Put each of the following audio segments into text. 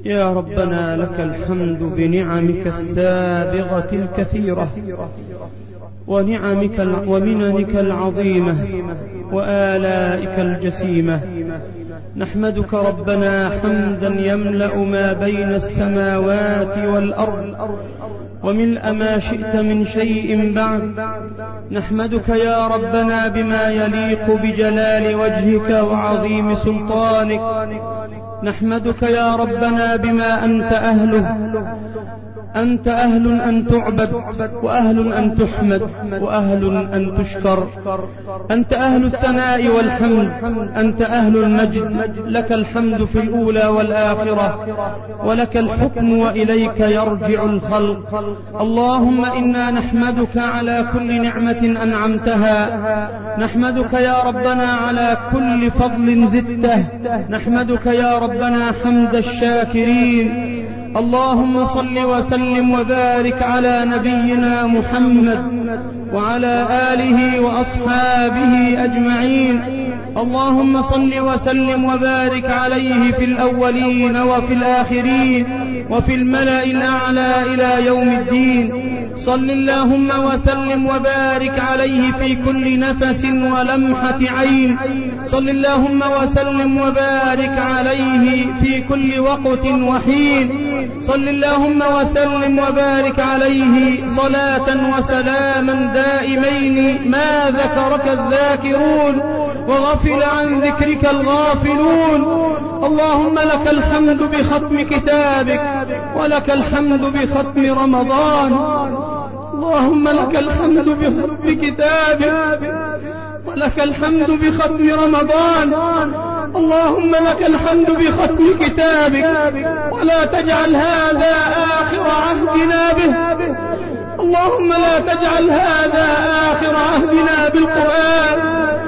يا ربنا لك الحمد بنعمك السابغة الكثيرة ومننك العظيمة وآلائك الجسيمة. نحمدك ربنا حمدا يملأ ما بين السماوات والأرض وملء ما شئت من شيء بعد. نحمدك يا ربنا بما يليق بجلال وجهك وعظيم سلطانك. نحمدك يا ربنا بما أنت أهله. أنت أهل أن تعبد وأهل أن تحمد وأهل أن تشكر. أنت أهل الثناء والحمد. أنت أهل المجد. لك الحمد في الأولى والآخرة ولك الحكم وإليك يرجع الخلق. اللهم إنا نحمدك على كل نعمة أنعمتها. نحمدك يا ربنا على كل فضل زدته. نحمدك يا ربنا حمد الشاكرين. اللهم صل وسلم وبارك على نبينا محمد وعلى آله وأصحابه أجمعين. اللهم صل وسلم وبارك عليه في الأولين وفي الآخرين وفي الملأ الأعلى إلى يوم الدين. صل اللهم وسلم وبارك عليه في كل نفس ولمحة عين. صل اللهم وسلم وبارك عليه في كل وقت وحين. صل اللهم وسلم وبارك عليه صلاة وسلاما دائمين ما ذكرك الذاكرون وغفل عن ذكرك الغافلون. اللهم لك الحمد بختم كتابك ولك الحمد بختم رمضان. اللهم لك الحمد بختم كتابك ولك الحمد بختم رمضان. اللهم لك الحمد بختم كتابك ولا تجعل هذا آخر عهدنا به. اللهم لا تجعل هذا آخر عهدنا بالقرآن.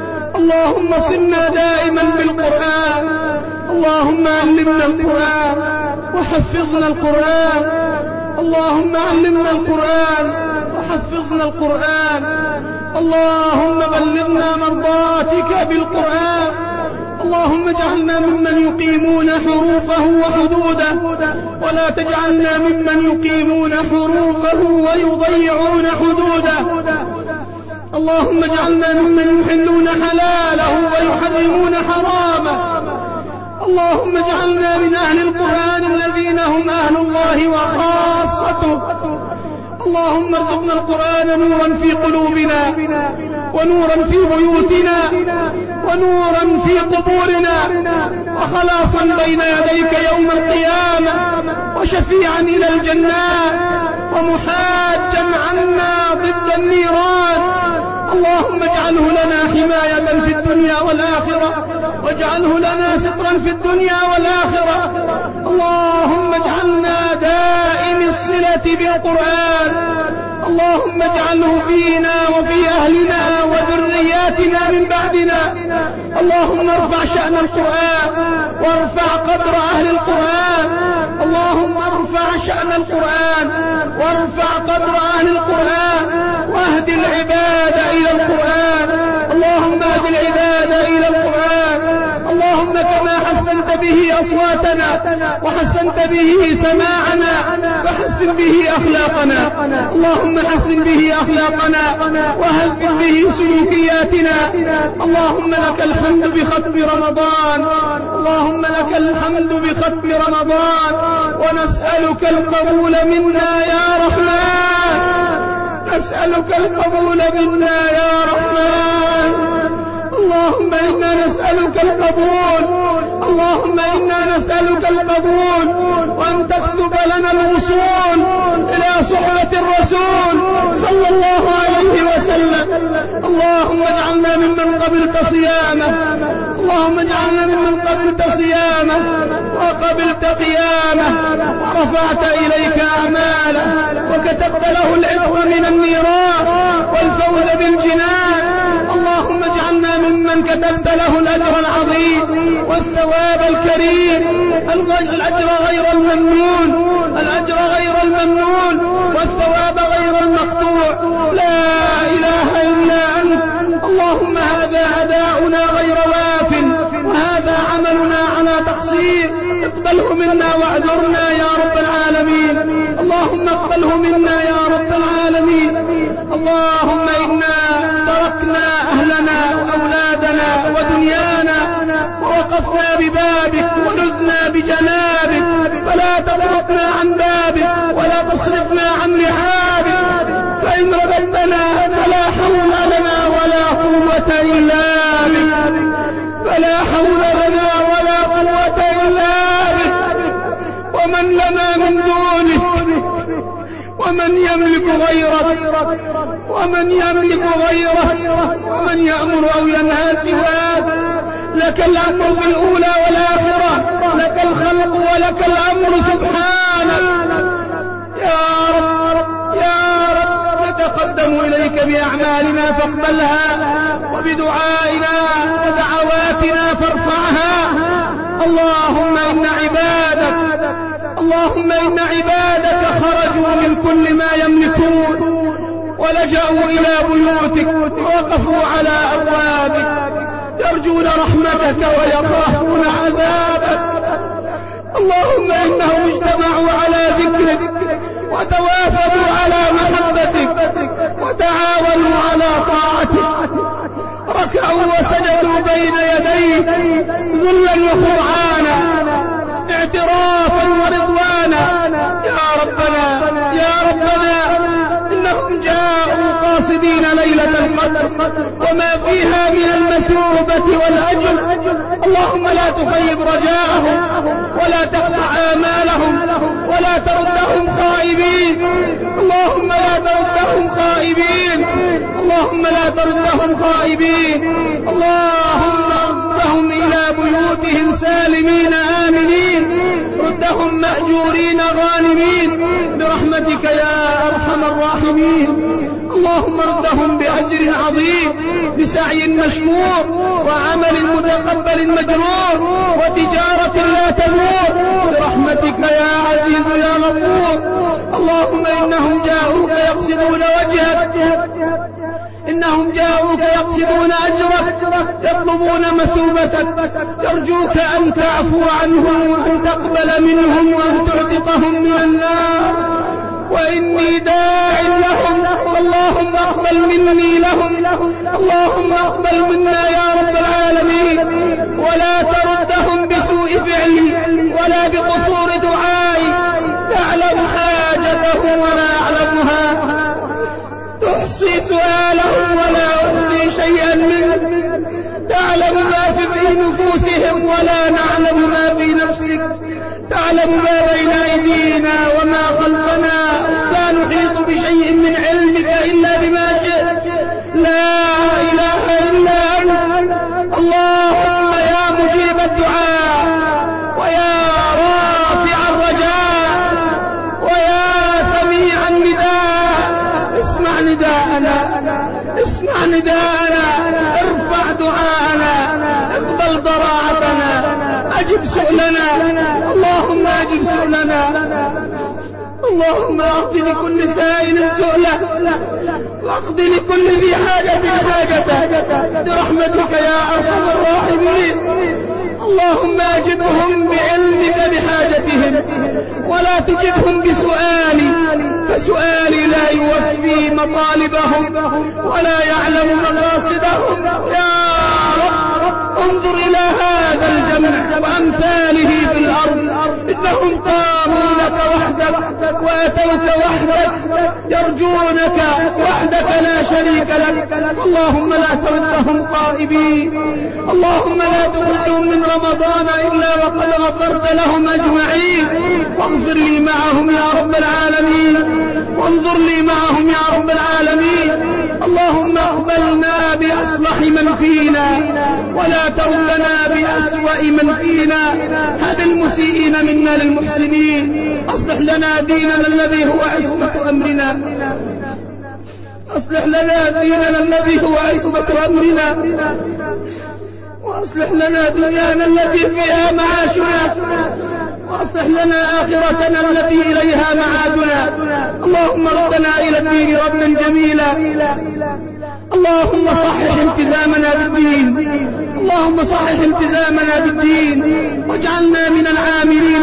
اللهم صلنا دائما بالقرآن. اللهم علمنا القرآن وحفظنا القرآن. اللهم علمنا القرآن وحفظنا القرآن. اللهم بلغنا مرضاتك بالقرآن. اللهم اجعلنا ممن يقيمون حروفه وحدوده ولا تجعلنا ممن يقيمون حروفه ويضيعون حدوده. اللهم اجعلنا ممن يحلون حلاله ويحرمون حرامه. اللهم اجعلنا من أهل القرآن الذين هم أهل الله وخاصته. اللهم ارزقنا القرآن نورا في قلوبنا ونورا في بيوتنا ونورا في قبورنا وخلاصا بين يديك يوم القيامة وشفيعا إلى الجنات ومحاجا عنا ضد النيران. اللهم اجعله لنا حماية في الدنيا والآخرة واجعله لنا سترا في الدنيا والآخرة. اللهم اجعلنا دائم الصلة بالقرآن. اللهم اجعله فينا وفي أهلنا وذرياتنا من بعدنا. اللهم ارفع شأن القرآن وارفع قدر أهل القرآن. اللهم ارفع شأن القرآن وارفع قدر أهل القرآن واهد العباد إلى القرآن. اللهم اهد العباد إلى القرآن. اللهم كما حسنت به أصواتنا وحسنت به سماعنا فحسن به أخلاقنا. اللهم حسن به أخلاقنا وهذب به سلوكياتنا. اللهم لك الحمد بختم رمضان. اللهم لك الحمد بختم رمضان ونسألك القبول منا يا رحمن. نسألك القبول منا يا رحمن. اللهم إنا نسألك القبول. اللهم إنا نسألك القبول وأن تكتب لنا الوصول إلى صحبة الرسول صلى الله عليه وسلم. اللهم اجعلنا ممن قبلت صيامه. اللهم اجعلنا ممن قبلت صيامه وقبلت قيامه ورفعت إليك أعماله وكتبت له العتق من النيران والفوز بالجنان. اللهم اجعلنا ممن كتبت له الأجر العظيم والثواب الكريم. الأجر غير الممنون. الأجر غير الممنون والثواب غير المقطوع. لا إله إلا أنت. اللهم هذا أداؤنا غير واف وهذا عملنا على تقصير. اقبله منا واعذرنا يا رب العالمين. اللهم اقبله منا يا رب العالمين. اللهم إنا تركنا أهلنا وأولادنا ودنيانا ووقفنا ببابك ونزنا بجنابك، فلا تطرقنا عن بابك ولا تصرفنا عن رحابك، فإن رددتنا فلا حول لنا ولا قوة إلا بك، فلا حول لنا ولا قوة إلا بك. ومن لنا من دونك ومن يملك غيرك، ومن يملك غيرك، ومن يأمر أو ينهى سواك. لك الأمر في الأولى والآخرة، لك الخلق ولك الأمر سبحانك. يا رب يا رب نتقدم إليك بأعمالنا فاقبلها، وبدعائنا ودعواتنا فارفعها. اللهم إن عبادك خرجوا من كل ما يملكون ولجأوا إلى بيوتك ووقفوا على أبوابك، يرجون رحمتك ويخافون عذابك. اللهم إنهم اجتمعوا على ذكرك وتوافدوا على محبتك وتعاونوا على طاعتك، ركعوا وسجدوا بين يديك ذلا وخضعانا، اعترافا ورضوانا. يا ربنا إنهم جاءوا قاصدين ليلة القدر وما فيها من المثوبة والأجر. اللهم لا تخيب رجاءهم ولا تقطع آمالهم ولا تردهم خائبين. اللهم لا تردهم خائبين. اللهم لا تردهم خائبين. اللهم ردهم إلى بيوتهم سالمين آمنين، ردهم مأجورين غانمين برحمتك يا أرحم الراحمين. اللهم ردهم بأجر عظيم، بسعي مشكور، وعمل متقبل مجرور، وتجارة لا تمور برحمتك يا عزيز يا غفور. اللهم إنهم جاءوك يقصدون وجهك، إنهم جاءوك يقصدون أجرك، يطلبون مثوبتك، يرجوك أن تعفو عنهم وأن تقبل منهم وأن تعتقهم من النار. وإني داع لهم، اللهم اقبل مني لهم. اللهم اقبل منا يا رب العالمين، ولا تردهم بسوء فعلي ولا بقصور دعائي. تعلم حاجتهم ولا أعلمها، تحصي سؤالهم ولا أحصي شيئا منه، تعلم ما في نفوسهم ولا نعلم ما في نفسك، تعلم ما بين أيدينا وما خلفنا، لا نحيط بشيء من علمك إلا بما شئت. لا إله إلا أنت. اللهم يا مجيب الدعاء ويا رافع الرجاء ويا سميع النداء، اسمع نداءنا، ارفع دعاءنا، اقبل ضراعتنا، أجب سؤلنا. اللهم أجب سؤلنا. اللهم أعط لكل سائل سؤله، واقض لكل ذي حاجة حاجته برحمتك يا أرحم الراحمين. اللهم أجبهم بعلمك بحاجتهم ولا تجبهم بسؤالي، فسؤالي لا يوفي مطالبهم ولا يعلم مقاصدهم. يا رب انظر إلى هذا الجمع وأمثاله في الأرض، إنهم قاموا لك وحدك وأتوك وحدك، يرجونك وحدك لا شريك لك. اللهم لا تردهم خائبين، اللهم لا تردهم من رمضان إلا وقد غفرت لهم أجمعين. واغفر لي معهم يا رب العالمين، وانظر لي معهم يا رب العالمين. اللهم اقبلنا بأصلح من فينا ولا تردنا بأسوأ من فينا. هب المسيئين منا للمحسنين. أصلح لنا ديننا الذي هو عصمة أمرنا، أصلح لنا ديننا الذي هو عصمة أمرنا، وأصلح لنا دنيانا التي فيها معاشنا، وأصلح لنا آخرتنا التي إليها معادنا. اللهم ردنا إلى الدين ردا جميلا. اللهم صحح التزامنا بالدين، اللهم صحح التزامنا بالدين، واجعلنا من العاملين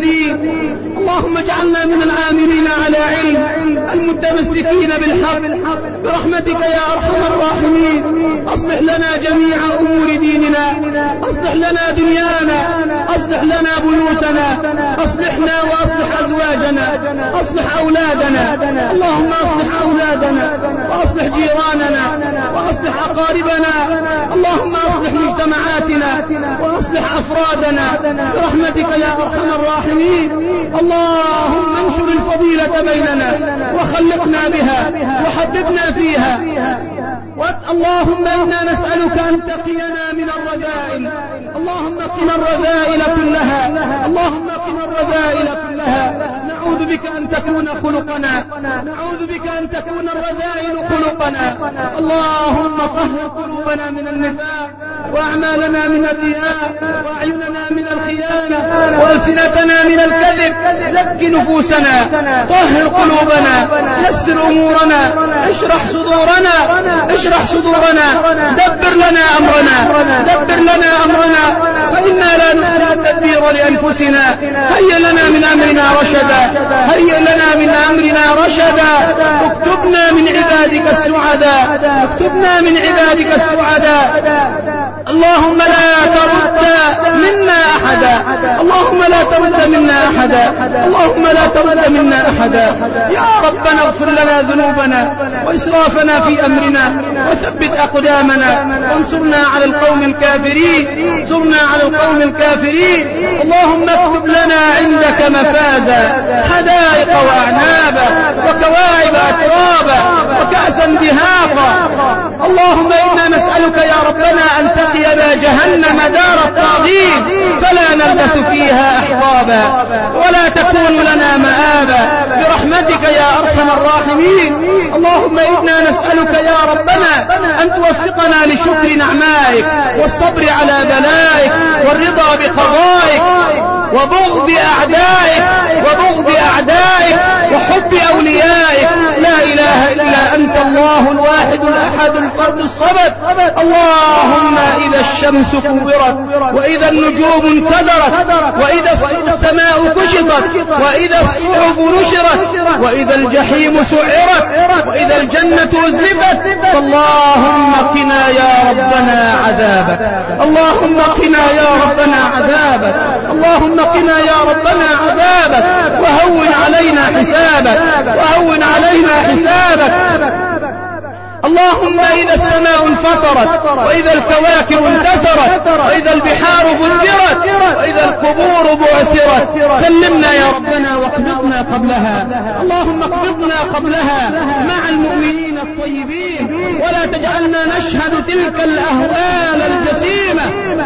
المتقين. اللهم اجعلنا من العاملين على علم المتمسكين بالحق برحمتك يا أرحم الراحمين. أصلح لنا جميع أمور ديننا، أصلح لنا دنيانا، أصلح لنا بيوتنا، أصلحنا وأصلح أزواجنا، أصلح أولادنا. اللهم أصلح أولادنا وأصلح جيراننا وأصلح أقاربنا. اللهم أصلح مجتمعاتنا وأصلح أفرادنا برحمتك يا أرحم الراحمين. اللهم انشر الفضيلة بيننا وخلقنا بها وحببنا فيها. اللهم إنا نسألك أن تقينا من الرذائل. اللهم قنا الرذائل كلها، اللهم قنا الرذائل كلها. نعوذ بك أن تكون خلقنا، نعوذ بك أن تكون الرذائل خلقنا. اللهم طهر قلوبنا من النفاق وأعمالنا من الرياء وأعيننا من الخيانة وألسنتنا من الكذب. زك نفوسنا، طهر قلوبنا، يسر أمورنا، اشرح صدورنا، اشرح صدورنا. دبر لنا أمرنا، دبر لنا أمرنا، فإنا لا نحسن التدبير لأنفسنا. هيا لنا من أمرنا رشدا، هيا لنا من أمرنا رشدا. اكتبنا من عبادك السعداء، اكتبنا من عبادك السعداء. اللهم لا ترد منا أحدا، اللهم لا ترد منا أحدا، اللهم لا ترد منا أحدا. يا ربنا اغفر لنا ذنوبنا وإسرافنا في أمرنا وثبت أقدامنا وانصرنا على القوم الكافرين، انصرنا على القوم الكافرين. اللهم اكتب لنا عندك مفازا، حدائق وأعنابا وكواعب أترابا وكأسا دهاقا. اللهم إنا نسألك يا ربنا أن تقينا جهنم دار الطاغين فلا نلبث فيها أحقابا ولا تكون لنا مآبا برحمتك يا أرحم الراحمين. اللهم إنا نسألك يا ربنا أن توفقنا لشكر نعمائك والصبر على بلائك والرضا بقضائك وبغض أعدائك وبغض أعدائك وحب أوليائك. لا إله إلا أنت الله الواحد الأحد الفرد الصمد. اللهم إذا الشمس كورت وإذا النجوم انكدرت وإذا السماء كشطت وإذا الصحف نشرت وإذا الجحيم سعرت وإذا الجنة أزلفت، اللهم قنا يا ربنا عذابك، اللهم قنا يا ربنا عذابك، اللهم قنا يا ربنا عذابك وهون علينا حسابك، وهون علينا حسابك. اللهم إذا السماء انفطرت وإذا الكواكب انتثرت وإذا البحار فجرت وإذا القبور بعثرت، سلمنا يا ربنا واقبضنا قبلها. اللهم اقبضنا قبلها مع المؤمنين الطيبين، ولا تجعلنا نشهد تلك الأهوال الجسيمة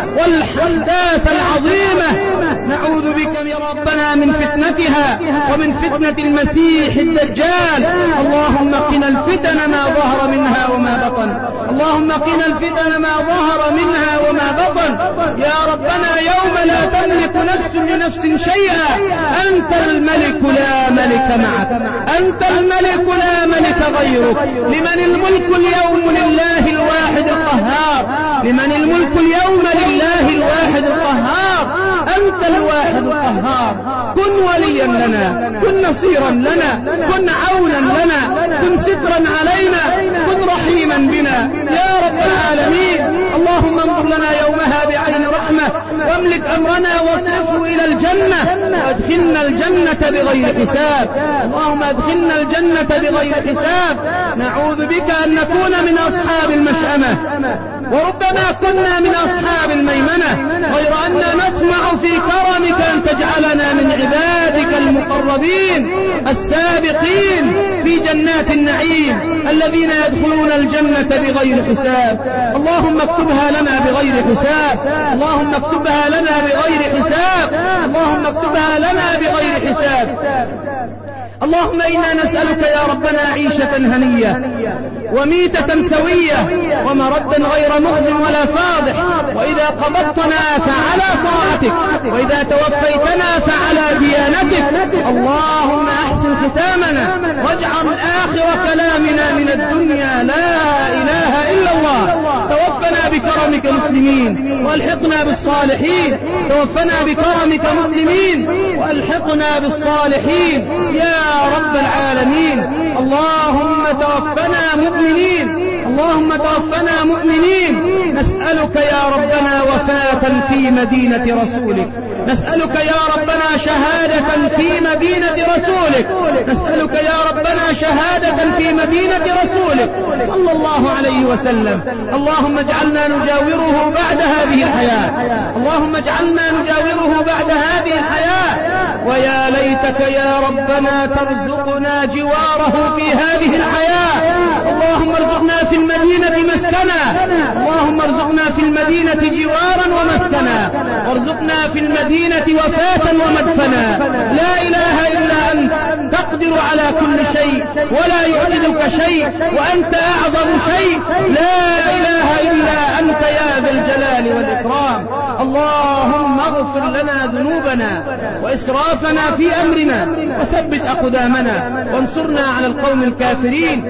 والحداث العظيمة. نعوذ بك يا ربنا من فتنتها ومن فتنة المسيح الدجال. اللهم قنا الفتن ما ظهر منها وما بطن، اللهم قنا الفتن ما ظهر منها وما بطن. يا ربنا يوم لا تملك نفس لنفس شيئا، أنت الملك لا ملك معك، أنت الملك لا ملك غيرك. لمن الملك اليوم؟ لله الواحد القهار، لمن الملك اليوم؟ لله الواحد القهار. أنت الواحد القهار. كن وليا لنا، كن نصيرا لنا، كن عونا لنا، كن سترا علينا، كن رحيما بنا يا رب العالمين. اللهم انظر لنا يومها بعين رحمة واملك أمرنا واصرفه إلى الجنة وادخلنا الجنة بغير حساب. اللهم ادخلنا الجنة بغير حساب. نعوذ بك أن نكون من أصحاب المشأمة، وربما كنا من أصحاب الميمنة، غير أننا نطمع في كرمك أن تجعلنا من عبادك المقربين السابقين في جنات النعيم الذين يدخلون الجنة بغير حساب. اللهم اكتبها لنا بغير حساب، اللهم اكتبها لنا بغير حساب، اللهم اكتبها لنا بغير حساب. اللهم إنا نسألك يا ربنا عيشة هنية وميتة سوية ومردا غير مخزٍ ولا فاضح، وإذا قبضتنا فعلى طاعتك وإذا توفيتنا فعلى ديانتك. اللهم أحسن ختامنا واجعل آخر كلامنا من الدنيا لا إله إلا الله. توفنا بكرمك مسلمين والحقنا بالصالحين، توفنا بكرمك مسلمين وألحقنا بالصالحين يا رب العالمين. اللهم توفنا مؤمنين، اللهم توفنا مؤمنين. نسألك يا ربنا وفاة في مدينة رسولك، نسألك يا ربنا شهادة في مدينة رسولك، نسألك يا ربنا شهادة في مدينة رسولك صلى الله عليه وسلم. اللهم اجعلنا نجاوره بعد هذه الحياة، اللهم اجعلنا نجاوره بعد هذه الحياة. ويا ليتك يا ربنا ترزقنا جواره في هذه الحياة. اللهم ارزقنا في المدينة مسكنا، اللهم ارزقنا في المدينة جوارا ومسكنا، وارزقنا في المدينة وفاة ومدفنا. لا إله إلا أنت تقدر على كل شيء ولا يعجزك شيء، وأنت أعظم شيء. لا إله إلا أنت يا ذا الجلال والإكرام. اللهم اغفر لنا ذنوبنا وإسرافنا في أمرنا، وثبت أقدامنا وانصرنا على القوم الكافرين.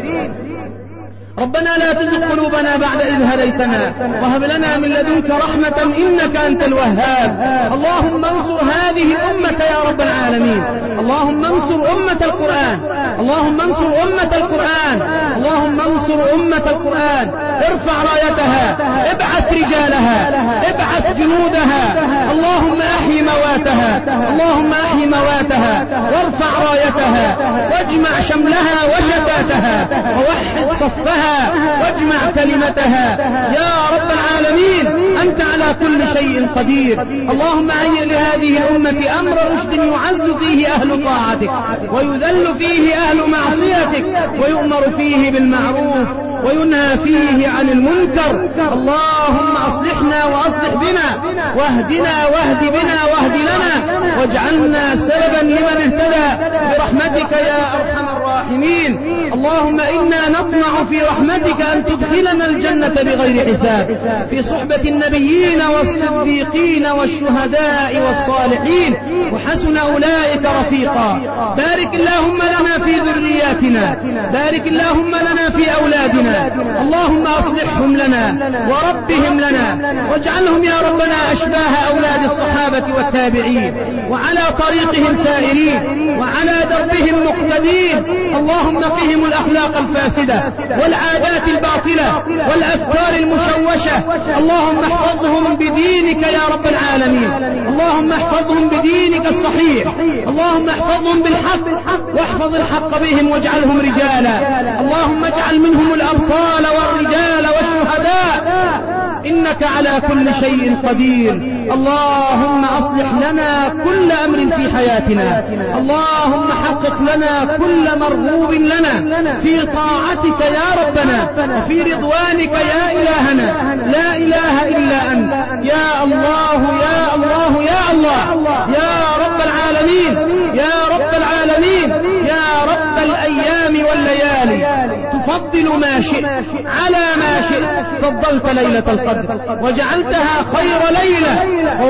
ربنا لا تزغ قلوبنا بعد إذ هديتنا، وهب لنا من لدنك رحمة إنك أنت الوهاب. اللهم انصر هذه الأمة يا رب العالمين، اللهم انصر أمة القرآن، اللهم انصر أمة القرآن، اللهم انصر أمة القرآن. ارفع رايتها، ابعث رجالها، ابعث جنودها. اللهم احي مواتها، اللهم احي مواتها، وارفع رايتها، واجمع شملها وشتاتها، ووحد صفها، واجمع كلمتها يا رب العالمين. أنت على كل شيء قدير. اللهم هيئ لهذه الأمة أمر رشد يعز فيه أهل طاعتك، ويذل فيه أهل معصيتك، ويؤمر فيه بالمعروف وينهى فيه عن المنكر. اللهم أصلحنا وأصلح بنا، واهدنا واهد بنا واهد لنا، واجعلنا سببا لمن اهتدى برحمتك يا أرحم الراحمين. اللهم إنا نطمع في رحمتك أن تدخلنا الجنة بغير حساب، في صحبة النبيين والصديقين والشهداء والصالحين، وحسن أولئك رفيقا. بارك اللهم لنا في ذرياتنا، بارك اللهم لنا في أولادنا. اللهم أصلحهم لنا وربهم لنا، واجعلهم يا ربنا أشباه أولاد الصحابة والتابعين، وعلى طريقهم سائرين، وعلى دربهم مقتدين. اللهم قهم الأخلاق الفاسدة والعادات الباطلة والأفكار المشوشة. اللهم احفظهم بدينك يا رب العالمين، اللهم احفظهم بدينك الصحيح، اللهم احفظهم بالحق، واحفظ الحق بهم واجعلهم رجالا. اللهم اجعل منهم الأبطال والرجال والشهداء، إنك على كل شيء قدير. اللهم أصلح لنا كل أمر في حياتنا، اللهم حقق لنا كل مرغوب لنا في طاعتك يا ربنا، وفي رضوانك يا إلهنا. لا إله إلا أنت يا الله يا الله يا الله يا رب العالمين، يا رب العالمين، يا رب الأيام والليالي. تفضل ما شئت على ما شئت، فضلت ليلة القدر وجعلتها خير ليلة،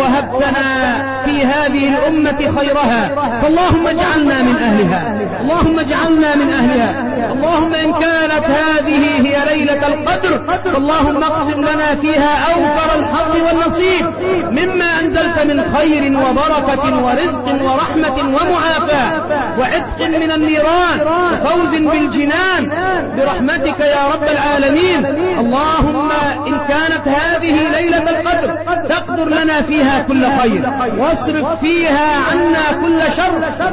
ووهبتنا في هذه الأمة خيرها. فاللهم اجعلنا من أهلها، اللهم اجعلنا من أهلها. اللهم إن كانت هذه هي ليلة القدر، فاللهم اقسم لنا فيها أوفر الحظ والنصيب مما أنزلت من خير وبركة ورزق ورحمة ومعافاة وعتق من النيران وفوز بالجنان برحمتك يا رب العالمين. اللهم إن كانت هذه ليلة القدر تقدر لنا فيها كل خير، واصرف فيها عنا كل شر.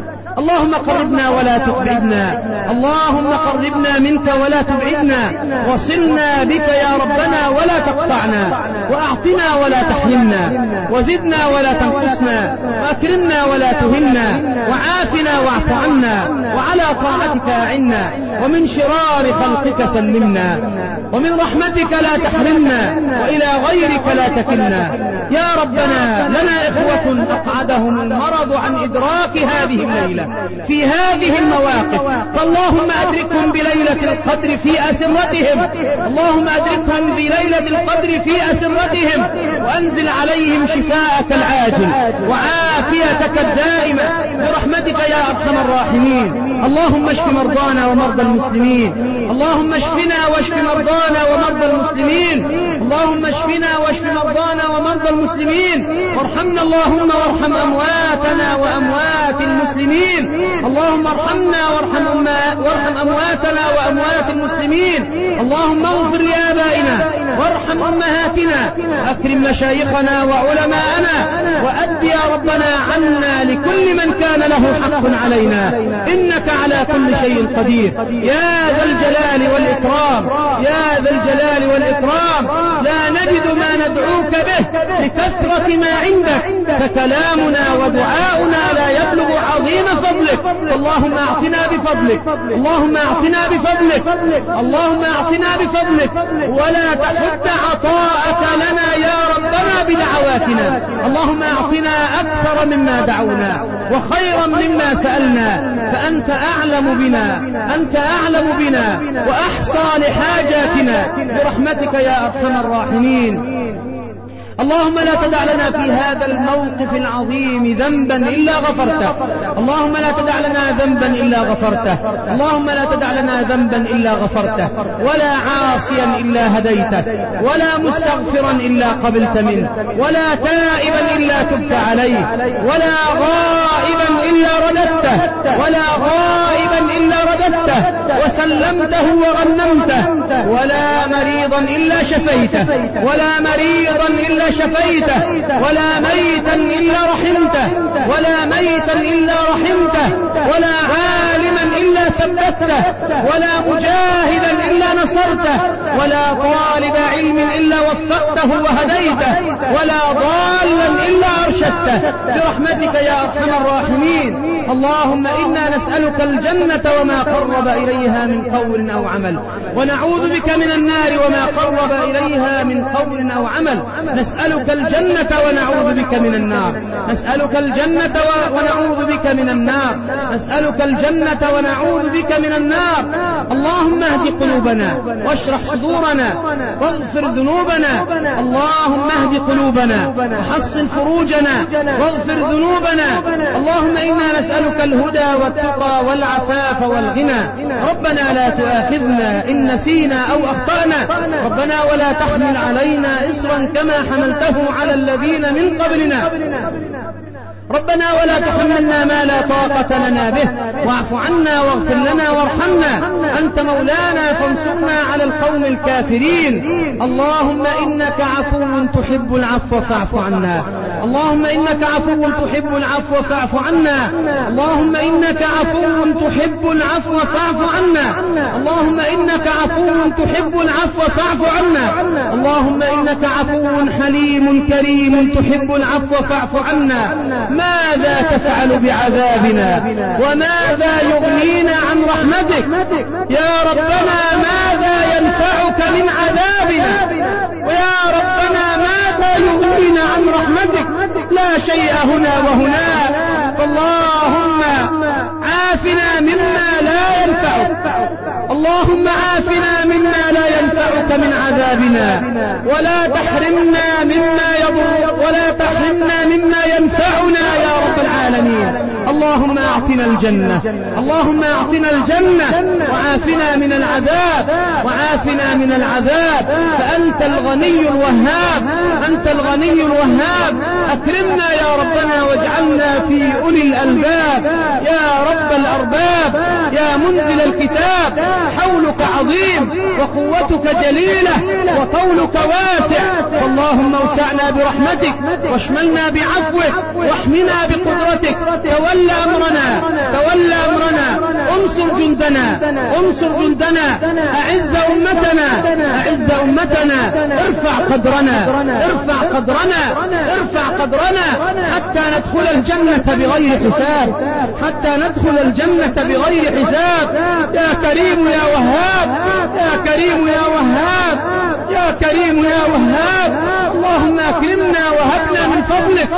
اللهم قربنا ولا تبعدنا، اللهم قربنا منك ولا تبعدنا، وصلنا بك يا ربنا ولا تقطعنا، وأعطنا ولا تحرمنا، وزدنا ولا تنقصنا، وأكرمنا ولا تهنا، وعافنا واعف عنا، وعلى طاعتك أعنا، ومن شرار خلقك سلمنا، ومن رحمتك لا تحرمنا، وإلى غيرك لا تكلنا. يا ربنا لنا إخوة أقعدهم المرض عن إدراك هذه الليلة في هذه المواقف، فاللهم أدركهم بليلة القدر في أسرتهم، اللهم أدركهم بليلة القدر في أسرتهم، وأنزل عليهم شفاءك العاجل وعافيتك الدائمة برحمتك يا أرحم الراحمين. اللهم اشف مرضانا ومرضى المسلمين، اللهم اشفنا واشف مرضانا ومرضى المسلمين، اللهم اشفنا واشف مرضانا ومرضى المسلمين. وارحمنا اللهم وارحم أمواتنا وأموات المسلمين. اللهم ارحمنا وارحم أمواتنا وأموات المسلمين. اللهم اغفر لآبائنا وارحم أمهاتنا، أكرم مشايخنا وعلماءنا، وأد يا ربنا عنا لكل من كان له حق علينا، إنك على كل شيء قدير يا ذا الجلال والإكرام، يا ذا الجلال والإكرام. لا نجد ما ندعوك به لكثرة ما عندك، فكلامنا ودعاؤنا لا يبلغ عظيم فضلك. اللهم أعطنا بفضلك، اللهم أعطنا بفضلك، اللهم أعطنا بفضلك، ولا تحد عطاءك لنا يا ربنا بدعواتنا. اللهم أعطنا أكثر مما دعونا وخيرا مما سألنا، فأنت أعلم بنا، أنت أعلم بنا وأحصى لحاجاتنا برحمتك يا أرحم الراحمين. اللهم لا تدع لنا في هذا الموقف العظيم ذنبا إلا غفرته، اللهم لا تدع لنا ذنبا إلا غفرته، اللهم لا تدع لنا ذنبا إلا غفرته، ولا عاصيا إلا هديته، ولا مستغفرا إلا قبلت منه، ولا تائبا إلا تبت عليه، ولا غائبا إلا رددته، ولا غائبا إلا رددته وسلمته وغنمته، ولا مريضا إلا شفيته، ولا مريضا إلا شفيته، ولا ميتا إلا رحمته، ولا ميتا إلا رحمته، ولا عالما إلا ثبته، ولا مجاهدا إلا نصرته، ولا طالب علم إلا وفقته وهديته، ولا ضالا إلا أرشدته برحمتك يا أرحم الراحمين. اللهم إنا نسألك الجنة وما قرب إليها من قول أو عمل، ونعوذ بك من النار وما قرب إليها من قول أو عمل. نسألك الجنة ونعوذ بك من النار، نسألك الجنة ونعوذ بك من النار، نسألك الجنة ونعوذ بك من النار. اللهم اهد قلوبنا واشرح صدورنا واغفر ذنوبنا، اللهم اهد قلوبنا وحصن فروجنا واغفر ذنوبنا. اللهم إنا نسألك الهدى والتقى والعفاف والغنى. ربنا لا تؤاخذنا إن نسينا أو أخطأنا، ربنا ولا تحمل علينا إصرا كما حملته على الذين من قبلنا، ربنا ولا تحملنا ما لا طاقة لنا به، واعف عنا واغفر لنا وارحمنا، أنت مولانا فانصرنا على القوم الكافرين. اللهم إنك عفو تحب العفو فاعف عنا، اللهم إنك عفو تحب العفو فاعف عنا، اللهم إنك عفو تحب العفو فاعف عنا، اللهم إنك عفو تحب العفو فاعف عنا، اللهم إنك عفو حليم كريم تحب العفو فاعف عنا. ماذا تفعل بعذابنا وماذا يغنينا عن رحمتك يا ربنا؟ ماذا ينفعك من عذابنا ويا ربنا ماذا يغنينا عن رحمتك؟ لا شيء هنا وهناك، فاللهم عافنا مما لا ينفعك، اللهم عافنا مما لا ينفعك من عذابنا، ولا تحرمنا مما يضر، ولا تحرمنا مما ينفعنا يا رب العالمين. اللهم أعطنا الجنة، اللهم أعطنا الجنة وعافنا من العذاب، وعافنا من العذاب، فأنت الغني الوهاب، أنت الغني الوهاب. أكرمنا يا ربنا واجعلنا في أولي الألباب يا رب الأرباب، يا منزل الكتاب. حولك عظيم وقوتك جليلة وطولك واسع، فاللهم اوسعنا برحمتك واشملنا بعفوك واحمنا بقدرتك. تولى أمرنا، تولى أمرنا، انصر جندنا، انصر جندنا، أعز أمتنا، أعز أمتنا، ارفع قدرنا، ارفع قدرنا، ارفع قدرنا، حتى ندخل الجنة بغير حساب، حتى ندخل الجنة بغير حساب. يا كريم يا وهاب، يا كريم يا وهاب، يا كريم يا وهاب. اللهم أكرمنا وهبنا من فضلك.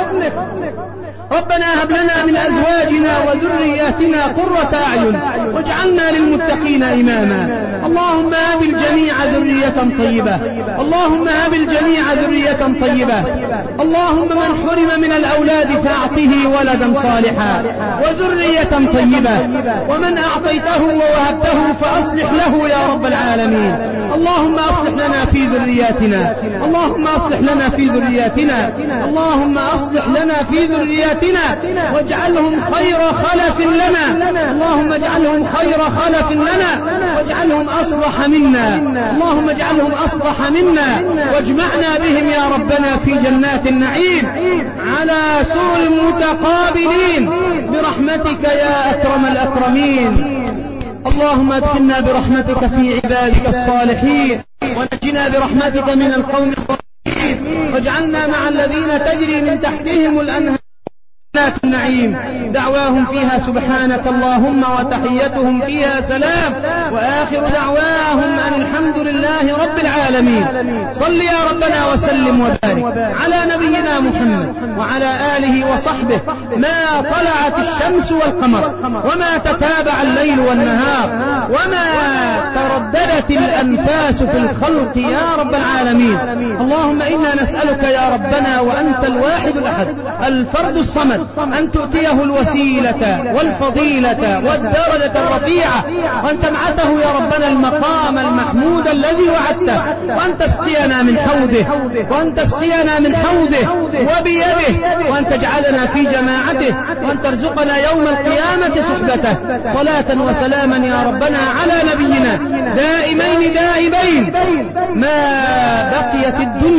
ربنا هب لنا من أزواجنا وذرياتنا قرة أعين واجعلنا للمتقين إماما. اللهم هب الجميع ذرية طيبة، اللهم هب الجميع ذرية طيبة. اللهم من حرم من الأولاد فأعطه ولدا صالحا وذرية طيبة، ومن أعطيته ووهبته فأصلح له يا رب العالمين. اللهم أصلح لنا في ذرياتنا، اللهم أصلح لنا في ذرياتنا، اللهم أصلح لنا في ذرياتنا ذرياتنا واجعلهم خير خلف لنا، اللهم اجعلهم خير خلف لنا واجعلهم أصلح منا، اللهم اجعلهم أصلح منا واجمعنا بهم يا ربنا في جنات النعيم على سور متقابلين برحمتك يا أكرم الأكرمين. اللهم ادخلنا برحمتك في عبادك الصالحين ونجنا برحمتك من القوم الظالمين واجعلنا مع الذين تجري من تحتهم الأنهار جنات النعيم دعواهم فيها سبحانك اللهم وتحيتهم فيها سلام وآخر دعواهم أن الحمد لله رب العالمين. صل يا ربنا وسلم وبارك على نبينا محمد وعلى آله وصحبه ما طلعت الشمس والقمر وما تتابع الليل والنهار وما ترددت الأنفاس في الخلق يا رب العالمين. اللهم إنا نسألك يا ربنا وأنت الواحد الأحد الفرد الصمد أن تؤتيه الوسيلة والفضيلة والدرجة الرفيعة وأن تبعثه يا ربنا المقام المحمود الذي وعدته وأن تسقينا من حوضه وأن تسقينا من حوضه وبيده وأن تجعلنا في جماعته وأن ترزقنا يوم القيامة صحبته. صلاة وسلاما يا ربنا على نبينا دائمين دائبين ما بقيت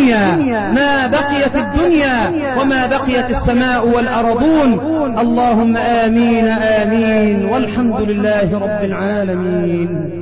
الدنيا وما بقيت السماء والأرض. اللهم آمين آمين والحمد لله رب العالمين.